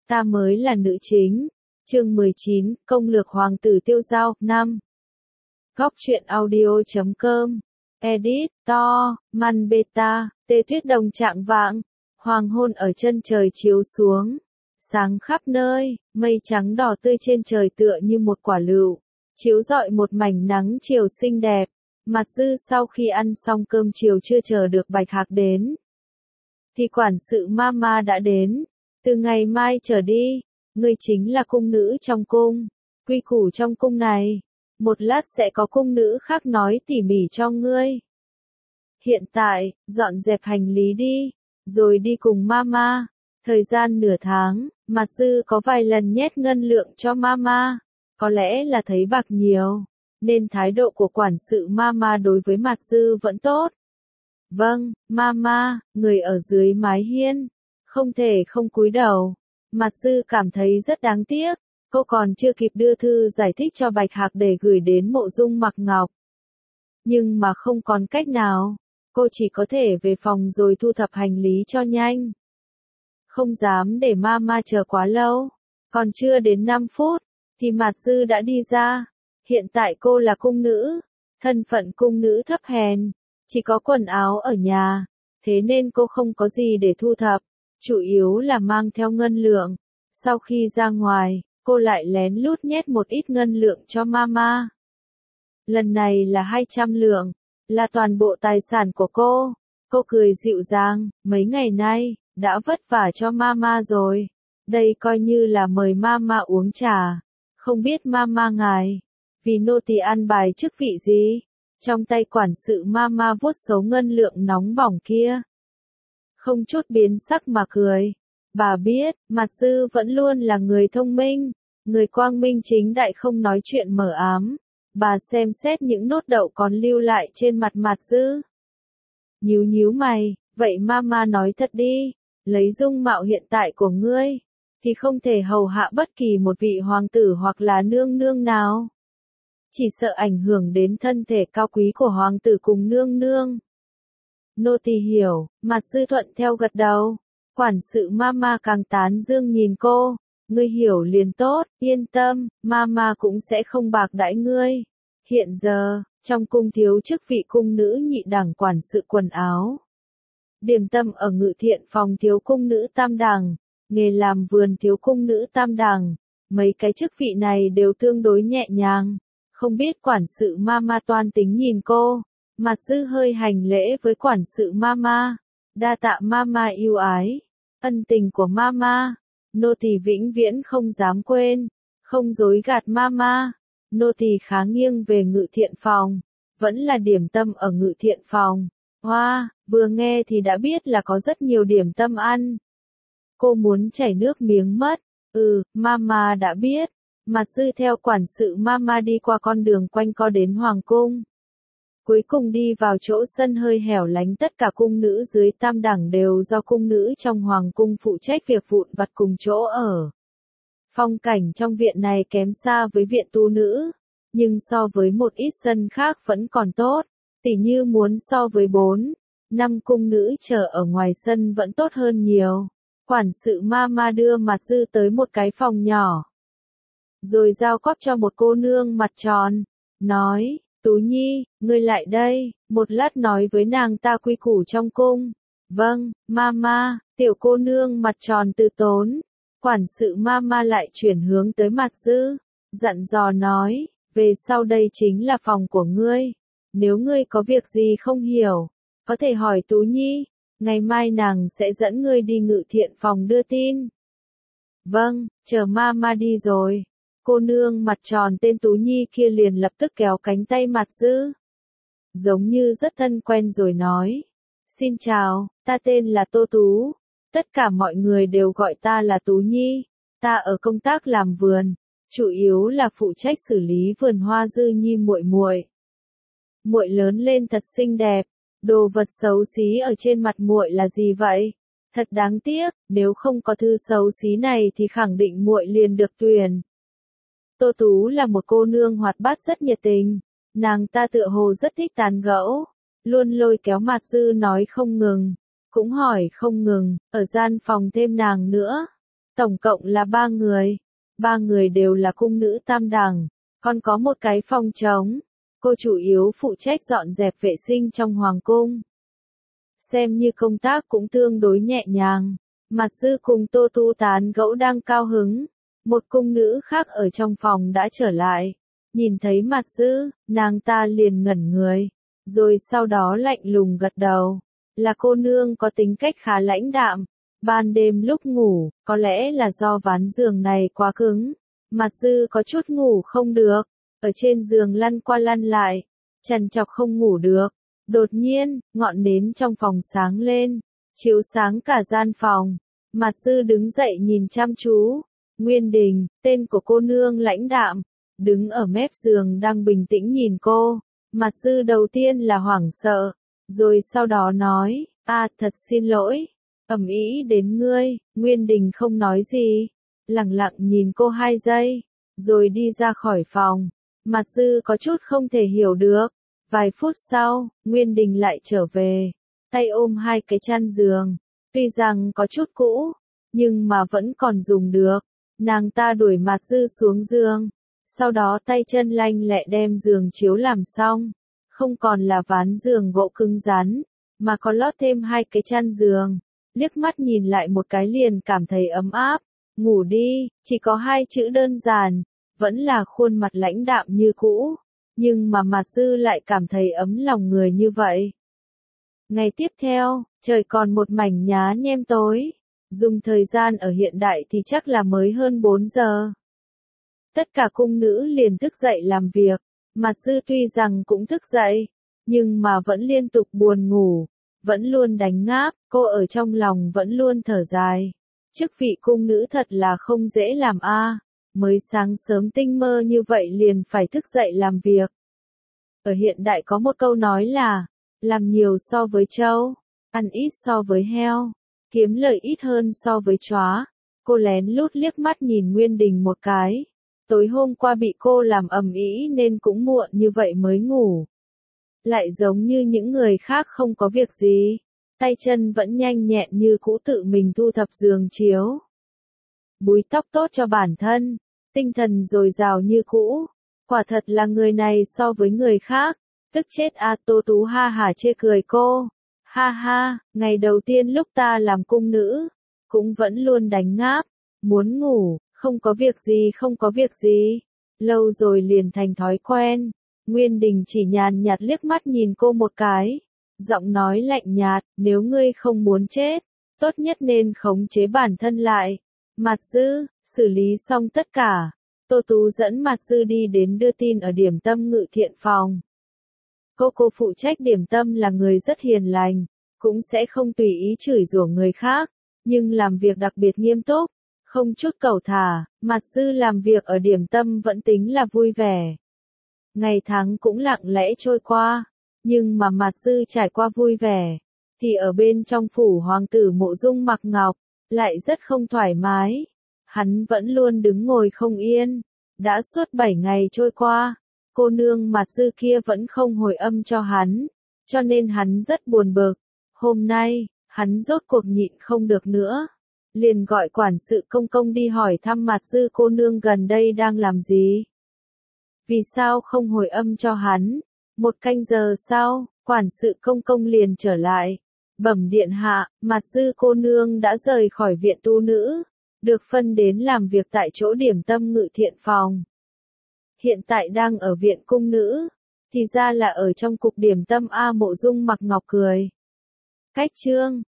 ta mới là nữ chính. Chương 19, Công lược Hoàng tử Tiêu Dao, 5. Góc truyện audio.com. Edit, To, Man Beta, Tê Tuyết Đồng trạng vạng. Hoàng hôn ở chân trời chiếu xuống. Sáng khắp nơi, mây trắng đỏ tươi trên trời tựa như một quả lựu, chiếu rọi một mảnh nắng chiều xinh đẹp. Mặt Dư sau khi ăn xong cơm chiều chưa chờ được Bạch Hạc đến, thì quản sự Mama đã đến. Từ ngày mai trở đi, ngươi chính là cung nữ trong cung. Quy củ trong cung này, một lát sẽ có cung nữ khác nói tỉ mỉ cho ngươi. Hiện tại, dọn dẹp hành lý đi, rồi đi cùng Mama. Thời gian nửa tháng, Mặt Dư có vài lần nhét ngân lượng cho Mama. Có lẽ là thấy bạc nhiều, nên thái độ của quản sự Mama đối với Mặt Dư vẫn tốt. Vâng, Mama, người ở dưới mái hiên, không thể không cúi đầu. Mặt Dư cảm thấy rất đáng tiếc, cô còn chưa kịp đưa thư giải thích cho Bạch Hạc để gửi đến Mộ Dung Mặc Ngọc. Nhưng mà không còn cách nào, cô chỉ có thể về phòng rồi thu thập hành lý cho nhanh. Không dám để Mama chờ quá lâu, còn chưa đến 5 phút, thì Mặt Dư đã đi ra. Hiện tại cô là cung nữ, thân phận cung nữ thấp hèn, chỉ có quần áo ở nhà, thế nên cô không có gì để thu thập, chủ yếu là mang theo ngân lượng. Sau khi ra ngoài, cô lại lén lút nhét một ít ngân lượng cho Mama. Lần này là 200 lượng, là toàn bộ tài sản của cô. Cô cười dịu dàng, mấy ngày nay, đã vất vả cho Mama rồi. Đây coi như là mời Mama uống trà. Không biết Mama ngài, vì nô tỳ ăn bài chức vị gì? Trong tay quản sự Mama vuốt số ngân lượng nóng bỏng kia, không chút biến sắc mà cười. Bà biết, Mặt Dư vẫn luôn là người thông minh, người quang minh chính đại không nói chuyện mờ ám. Bà xem xét những nốt đậu còn lưu lại trên mặt Mặt Dư. Nhíu nhíu mày, vậy Mama nói thật đi, lấy dung mạo hiện tại của ngươi, thì không thể hầu hạ bất kỳ một vị hoàng tử hoặc là nương nương nào. Chỉ sợ ảnh hưởng đến thân thể cao quý của hoàng tử cùng nương nương. Nô tỳ hiểu, Mặt Dư thuận theo gật đầu. Quản sự Mama càng tán dương nhìn cô. Ngươi hiểu liền tốt, yên tâm, Mama cũng sẽ không bạc đãi ngươi. Hiện giờ, trong cung thiếu chức vị cung nữ nhị đẳng quản sự quần áo. Điểm tâm ở ngự thiện phòng thiếu cung nữ tam đẳng, nghề làm vườn thiếu cung nữ tam đẳng. Mấy cái chức vị này đều tương đối nhẹ nhàng. Không biết quản sự Mama toan tính nhìn cô. Mặt Dư hơi hành lễ với quản sự Mama. Đa tạ Mama yêu ái. Ân tình của Mama, nô tỳ vĩnh viễn không dám quên. Không dối gạt Mama, nô tỳ khá nghiêng về ngự thiện phòng. Vẫn là điểm tâm ở ngự thiện phòng. Hoa, vừa nghe thì đã biết là có rất nhiều điểm tâm ăn. Cô muốn chảy nước miếng mất. Mama đã biết. Mặt Dư theo quản sự Mama đi qua con đường quanh co đến hoàng cung. Cuối cùng đi vào chỗ sân hơi hẻo lánh, tất cả cung nữ dưới tam đẳng đều do cung nữ trong hoàng cung phụ trách việc vụn vặt cùng chỗ ở. Phong cảnh trong viện này kém xa với viện tu nữ, nhưng so với một ít sân khác vẫn còn tốt, tỉ như muốn so với 4-5 cung nữ chờ ở ngoài sân vẫn tốt hơn nhiều. Quản sự Mama đưa Mặt Dư tới một cái phòng nhỏ, rồi giao cóp cho một cô nương mặt tròn, nói, Tú Nhi, ngươi lại đây, một lát nói với nàng ta quy củ trong cung. Vâng, Mama, tiểu cô nương mặt tròn từ tốn. Quản sự Mama lại chuyển hướng tới Mặt Dư, dặn dò nói, về sau đây chính là phòng của ngươi. Nếu ngươi có việc gì không hiểu, có thể hỏi Tú Nhi, ngày mai nàng sẽ dẫn ngươi đi ngự thiện phòng đưa tin. Vâng, chờ Mama đi rồi. Cô nương mặt tròn tên Tú Nhi kia liền lập tức kéo cánh tay Mặt Dư, giống như rất thân quen rồi nói, xin chào, ta tên là Tô Tú, tất cả mọi người đều gọi ta là Tú Nhi, ta ở công tác làm vườn, chủ yếu là phụ trách xử lý vườn hoa. Dư Nhi muội muội, muội lớn lên thật xinh đẹp, đồ vật xấu xí ở trên mặt muội là gì vậy? Thật đáng tiếc, nếu không có thư xấu xí này thì khẳng định muội liền được tuyển. Tô Tú là một cô nương hoạt bát rất nhiệt tình, nàng ta tựa hồ rất thích tán gẫu, luôn lôi kéo Mặt Dư nói không ngừng, cũng hỏi không ngừng, ở gian phòng thêm nàng nữa. Tổng cộng là 3 người. 3 người đều là cung nữ tam đẳng, còn có một cái phòng trống. Cô chủ yếu phụ trách dọn dẹp vệ sinh trong hoàng cung. Xem như công tác cũng tương đối nhẹ nhàng. Mặt Dư cùng Tô Tu tán gẫu đang cao hứng. Một cung nữ khác ở trong phòng đã trở lại. Nhìn thấy Mặt Dư, nàng ta liền ngẩn người. Rồi sau đó lạnh lùng gật đầu. Là cô nương có tính cách khá lãnh đạm. Ban đêm lúc ngủ, có lẽ là do ván giường này quá cứng. Mặt Dư có chút ngủ không được. Ở trên giường lăn qua lăn lại. Trằn trọc không ngủ được. Đột nhiên, ngọn nến trong phòng sáng lên. Chiếu sáng cả gian phòng. Mặt Dư đứng dậy nhìn chăm chú. Nguyên Đình, tên của cô nương lãnh đạm. Đứng ở mép giường đang bình tĩnh nhìn cô. Mặt Dư đầu tiên là hoảng sợ. Rồi sau đó nói, thật xin lỗi. Ầm ĩ đến ngươi. Nguyên Đình không nói gì. Lặng lặng nhìn cô 2 giây. Rồi đi ra khỏi phòng. Mặt Dư có chút không thể hiểu được. Vài phút sau, Nguyên Đình lại trở về. Tay ôm 2 cái chăn giường. Tuy rằng có chút cũ, nhưng mà vẫn còn dùng được. Nàng ta đuổi Mặt Dư xuống giường. Sau đó tay chân lanh lẹ đem giường chiếu làm xong. Không còn là ván giường gỗ cứng rắn, mà có lót thêm 2 cái chăn giường. Liếc mắt nhìn lại một cái liền cảm thấy ấm áp. Ngủ đi, chỉ có 2 chữ đơn giản. Vẫn là khuôn mặt lãnh đạm như cũ. Nhưng mà Mặt Dư lại cảm thấy ấm lòng người như vậy. Ngày tiếp theo, trời còn một mảnh nhá nhem tối. Dùng thời gian ở hiện đại thì chắc là mới hơn 4 giờ. Tất cả cung nữ liền thức dậy làm việc. Mặt Dư tuy rằng cũng thức dậy, nhưng mà vẫn liên tục buồn ngủ, vẫn luôn đánh ngáp, cô ở trong lòng vẫn luôn thở dài. Chức vị cung nữ thật là không dễ làm mới sáng sớm tinh mơ như vậy liền phải thức dậy làm việc. Ở hiện đại có một câu nói là, làm nhiều so với trâu, ăn ít so với heo, kiếm lời ít hơn so với chó. Cô lén lút liếc mắt nhìn Nguyên Đình một cái. Tối hôm qua bị cô làm ầm ĩ nên cũng muộn như vậy mới ngủ. Lại giống như những người khác không có việc gì. Tay chân vẫn nhanh nhẹn như cũ tự mình thu thập giường chiếu. Búi tóc tốt cho bản thân. Tinh thần dồi dào như cũ. Quả thật là người này so với người khác. Tức chết Tô Tú ha hả chê cười cô. Ha ha, ngày đầu tiên lúc ta làm cung nữ. Cũng vẫn luôn đánh ngáp. Muốn ngủ. Không có việc gì không có việc gì. Lâu rồi liền thành thói quen. Nguyên Đình chỉ nhàn nhạt liếc mắt nhìn cô một cái. Giọng nói lạnh nhạt, nếu ngươi không muốn chết, tốt nhất nên khống chế bản thân lại. Mặt Dư, xử lý xong tất cả. Tô Tú dẫn Mặt Dư đi đến đưa tin ở điểm tâm ngự thiện phòng. Cô phụ trách điểm tâm là người rất hiền lành, cũng sẽ không tùy ý chửi rủa người khác, nhưng làm việc đặc biệt nghiêm túc. Không chút cẩu thả, Mặt Dư làm việc ở điểm tâm vẫn tính là vui vẻ. Ngày tháng cũng lặng lẽ trôi qua, nhưng mà Mặt Dư trải qua vui vẻ, thì ở bên trong phủ hoàng tử Mộ Dung Mặc Ngọc, lại rất không thoải mái. Hắn vẫn luôn đứng ngồi không yên. Đã suốt 7 ngày trôi qua, cô nương Mặt Dư kia vẫn không hồi âm cho hắn, cho nên hắn rất buồn bực. Hôm nay, hắn rốt cuộc nhịn không được nữa. Liền gọi quản sự công công đi hỏi thăm Mặt Dư cô nương gần đây đang làm gì. Vì sao không hồi âm cho hắn? 1 canh giờ sau, quản sự công công liền trở lại. Bẩm điện hạ, Mặt Dư cô nương đã rời khỏi viện tu nữ, được phân đến làm việc tại chỗ điểm tâm ngự thiện phòng. Hiện tại đang ở viện cung nữ, thì ra là ở trong cục điểm tâm Mộ Dung Mặc Ngọc cười. Cách chương